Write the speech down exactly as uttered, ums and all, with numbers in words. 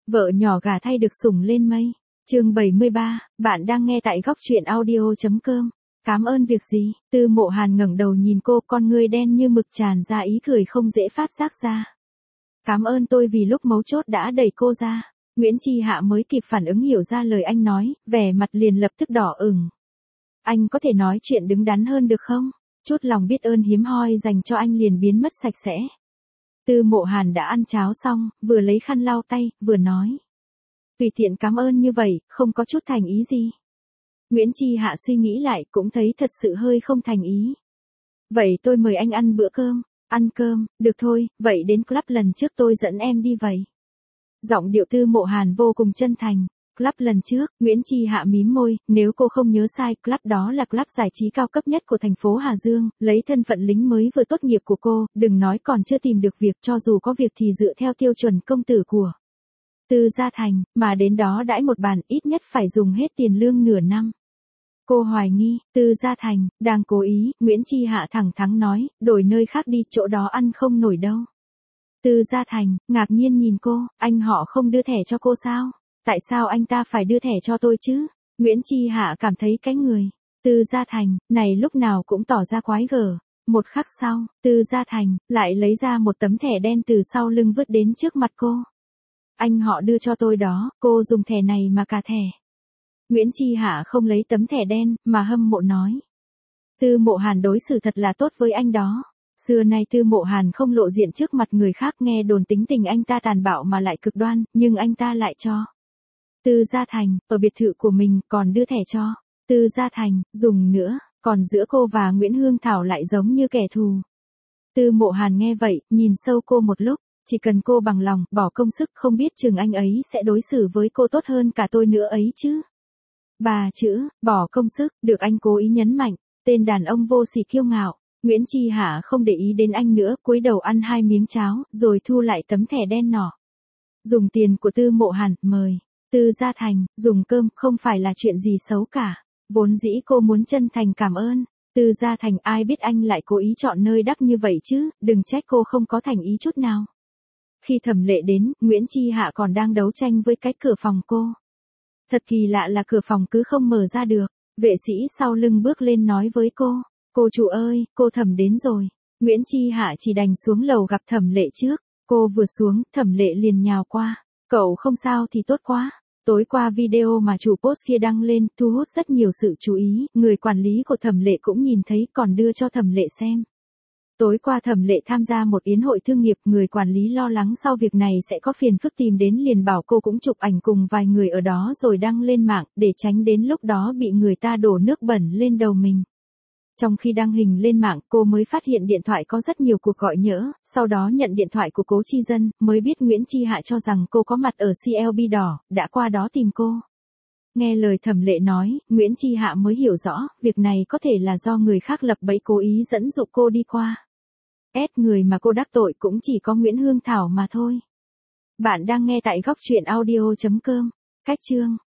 Vợ nhỏ gả thay được sủng lên mây. Chương bảy mươi ba, bạn đang nghe tại góc truyện audio chấm com. Cảm ơn việc gì? Tư Mộ Hàn ngẩng đầu nhìn cô, con ngươi đen như mực tràn ra ý cười không dễ phát giác ra. Cảm ơn tôi vì lúc mấu chốt đã đẩy cô ra. Nguyễn Chi Hạ mới kịp phản ứng hiểu ra lời anh nói, vẻ mặt liền lập tức đỏ ửng. Anh có thể nói chuyện đứng đắn hơn được không? Chút lòng biết ơn hiếm hoi dành cho anh liền biến mất sạch sẽ. Tư Mộ Hàn đã ăn cháo xong, vừa lấy khăn lau tay, vừa nói. Tùy tiện cảm ơn như vậy, không có chút thành ý gì. Nguyễn Chi Hạ suy nghĩ lại cũng thấy thật sự hơi không thành ý. Vậy tôi mời anh ăn bữa cơm. Ăn cơm, được thôi, vậy đến club lần trước tôi dẫn em đi vậy. Giọng điệu Tư Mộ Hàn vô cùng chân thành. Club lần trước, Nguyễn Chi Hạ mím môi, nếu cô không nhớ sai, club đó là club giải trí cao cấp nhất của thành phố Hà Dương, lấy thân phận lính mới vừa tốt nghiệp của cô, đừng nói còn chưa tìm được việc, cho dù có việc thì dựa theo tiêu chuẩn công tử của Tư Gia Thành, mà đến đó đãi một bàn ít nhất phải dùng hết tiền lương nửa năm. Cô hoài nghi, Tư Gia Thành, đang cố ý, Nguyễn Chi Hạ thẳng thắn nói, đổi nơi khác đi, chỗ đó ăn không nổi đâu. Tư Gia Thành, ngạc nhiên nhìn cô, anh họ không đưa thẻ cho cô sao? Tại sao anh ta phải đưa thẻ cho tôi chứ? Nguyễn Chi Hạ cảm thấy cái người. Tư Gia Thành, này lúc nào cũng tỏ ra quái gở. Một khắc sau, Tư Gia Thành, lại lấy ra một tấm thẻ đen từ sau lưng vứt đến trước mặt cô. Anh họ đưa cho tôi đó, cô dùng thẻ này mà cả thẻ. Nguyễn Chi Hạ không lấy tấm thẻ đen, mà hâm mộ nói. Tư Mộ Hàn đối xử thật là tốt với anh đó. Xưa nay Tư Mộ Hàn không lộ diện trước mặt người khác, nghe đồn tính tình anh ta tàn bạo mà lại cực đoan, nhưng anh ta lại cho Tư Gia Thành, ở biệt thự của mình, còn đưa thẻ cho Tư Gia Thành, dùng nữa, còn giữa cô và Nguyễn Hương Thảo lại giống như kẻ thù. Tư Mộ Hàn nghe vậy, nhìn sâu cô một lúc, chỉ cần cô bằng lòng, bỏ công sức, không biết chừng anh ấy sẽ đối xử với cô tốt hơn cả tôi nữa ấy chứ. Ba chữ, bỏ công sức, được anh cố ý nhấn mạnh, tên đàn ông vô sỉ kiêu ngạo. Nguyễn Chi Hạ không để ý đến anh nữa, cúi đầu ăn hai miếng cháo, rồi thu lại tấm thẻ đen nọ. Dùng tiền của Tư Mộ Hàn, mời. Tư Gia Thành, dùng cơm, không phải là chuyện gì xấu cả. Vốn dĩ cô muốn chân thành cảm ơn. Tư Gia Thành, ai biết anh lại cố ý chọn nơi đắt như vậy chứ, đừng trách cô không có thành ý chút nào. Khi Thẩm Lệ đến, Nguyễn Chi Hạ còn đang đấu tranh với cái cửa phòng cô. Thật kỳ lạ là cửa phòng cứ không mở ra được. Vệ sĩ sau lưng bước lên nói với cô. Cô chủ ơi, cô Thẩm đến rồi. Nguyễn Chi Hạ chỉ đành xuống lầu gặp Thẩm Lệ trước. Cô vừa xuống, Thẩm Lệ liền nhào qua. Cậu không sao thì tốt quá. Tối qua video mà chủ post kia đăng lên, thu hút rất nhiều sự chú ý, người quản lý của Thẩm Lệ cũng nhìn thấy còn đưa cho Thẩm Lệ xem. Tối qua Thẩm Lệ tham gia một yến hội thương nghiệp, người quản lý lo lắng sau việc này sẽ có phiền phức tìm đến liền bảo cô cũng chụp ảnh cùng vài người ở đó rồi đăng lên mạng, để tránh đến lúc đó bị người ta đổ nước bẩn lên đầu mình. Trong khi đăng hình lên mạng, cô mới phát hiện điện thoại có rất nhiều cuộc gọi nhỡ, sau đó nhận điện thoại của Cố Chi Dân, mới biết Nguyễn Chi Hạ cho rằng cô có mặt ở xê lờ bê đỏ, đã qua đó tìm cô. Nghe lời Thẩm Lệ nói, Nguyễn Chi Hạ mới hiểu rõ, việc này có thể là do người khác lập bẫy cố ý dẫn dụ cô đi qua. Ép người mà cô đắc tội cũng chỉ có Nguyễn Hương Thảo mà thôi. Bạn đang nghe tại góc truyện audio chấm com. Cách chương